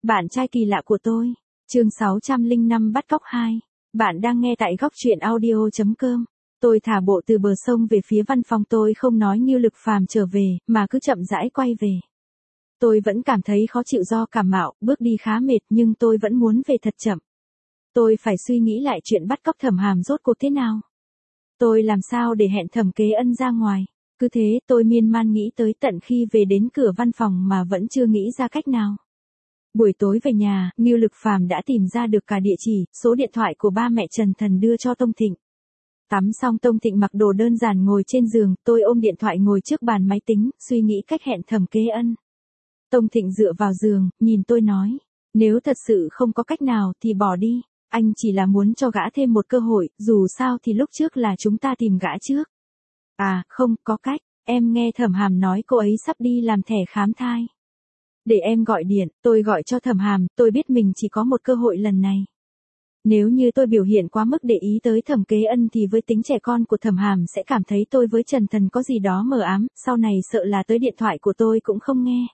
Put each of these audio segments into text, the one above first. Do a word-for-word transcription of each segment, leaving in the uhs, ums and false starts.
Bạn trai kỳ lạ của tôi. Chương sáu trăm lẻ năm bắt cóc hai. Bạn đang nghe tại góc truyện audio chấm com. Tôi thả bộ từ bờ sông về phía văn phòng, tôi không nói Ngưu Lực Phàm trở về, mà cứ chậm rãi quay về. Tôi vẫn cảm thấy khó chịu do cảm mạo, bước đi khá mệt nhưng tôi vẫn muốn về thật chậm. Tôi phải suy nghĩ lại chuyện bắt cóc Thẩm Hàm rốt cuộc thế nào. Tôi làm sao để hẹn Thẩm Kế Ân ra ngoài. Cứ thế tôi miên man nghĩ tới tận khi về đến cửa văn phòng mà vẫn chưa nghĩ ra cách nào. Buổi tối về nhà, Ngưu Lực Phàm đã tìm ra được cả địa chỉ, số điện thoại của ba mẹ Trần Thần đưa cho Tông Thịnh. Tắm xong Tông Thịnh mặc đồ đơn giản ngồi trên giường, tôi ôm điện thoại ngồi trước bàn máy tính, suy nghĩ cách hẹn Thẩm Kế Ân. Tông Thịnh dựa vào giường, nhìn tôi nói, nếu thật sự không có cách nào thì bỏ đi, anh chỉ là muốn cho gã thêm một cơ hội, dù sao thì lúc trước là chúng ta tìm gã trước. À, không, có cách, em nghe Thẩm Hàm nói cô ấy sắp đi làm thẻ khám thai. Để em gọi điện, tôi gọi cho Thẩm Hàm, tôi biết mình chỉ có một cơ hội lần này. Nếu như tôi biểu hiện quá mức để ý tới Thẩm Kế Ân thì với tính trẻ con của Thẩm Hàm sẽ cảm thấy tôi với Trần Thần có gì đó mờ ám, sau này sợ là tới điện thoại của tôi cũng không nghe.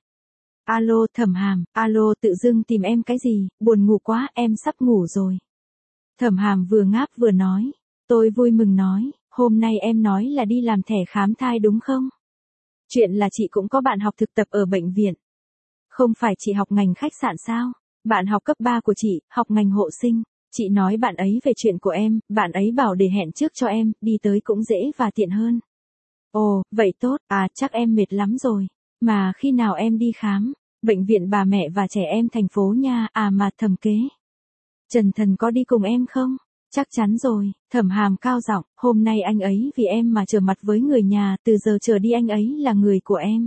Alo Thẩm Hàm, alo, tự dưng tìm em cái gì, buồn ngủ quá, em sắp ngủ rồi. Thẩm Hàm vừa ngáp vừa nói, tôi vui mừng nói, hôm nay em nói là đi làm thẻ khám thai đúng không? Chuyện là chị cũng có bạn học thực tập ở bệnh viện. Không phải chị học ngành khách sạn sao? Bạn học cấp ba của chị, học ngành hộ sinh. Chị nói bạn ấy về chuyện của em, bạn ấy bảo để hẹn trước cho em, đi tới cũng dễ và tiện hơn. Ồ, vậy tốt, à chắc em mệt lắm rồi. Mà khi nào em đi khám? Bệnh viện bà mẹ và trẻ em thành phố nha, à mà Thẩm Kế Trần Thần có đi cùng em không? Chắc chắn rồi, Thẩm Hàm cao giọng, hôm nay anh ấy vì em mà trở mặt với người nhà, từ giờ trở đi anh ấy là người của em.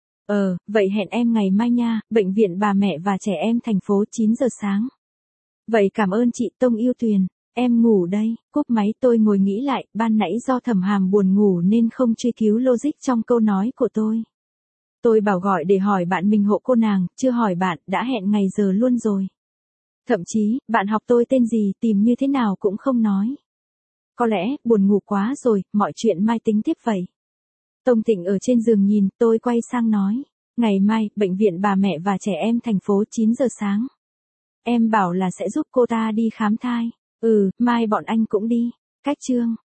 Ờ, vậy hẹn em ngày mai nha, bệnh viện bà mẹ và trẻ em thành phố chín giờ sáng. Vậy cảm ơn chị Tông Yêu Tuyền, em ngủ đây, cúp máy tôi ngồi nghĩ lại, ban nãy do Thẩm Hàm buồn ngủ nên không truy cứu logic trong câu nói của tôi. Tôi bảo gọi để hỏi bạn mình hộ cô nàng, chưa hỏi bạn, đã hẹn ngày giờ luôn rồi. Thậm chí, bạn học tôi tên gì, tìm như thế nào cũng không nói. Có lẽ, buồn ngủ quá rồi, mọi chuyện mai tính tiếp vậy. Tông Thịnh ở trên giường nhìn, tôi quay sang nói, ngày mai, bệnh viện bà mẹ và trẻ em thành phố chín giờ sáng. Em bảo là sẽ giúp cô ta đi khám thai. Ừ, mai bọn anh cũng đi. Cách chương.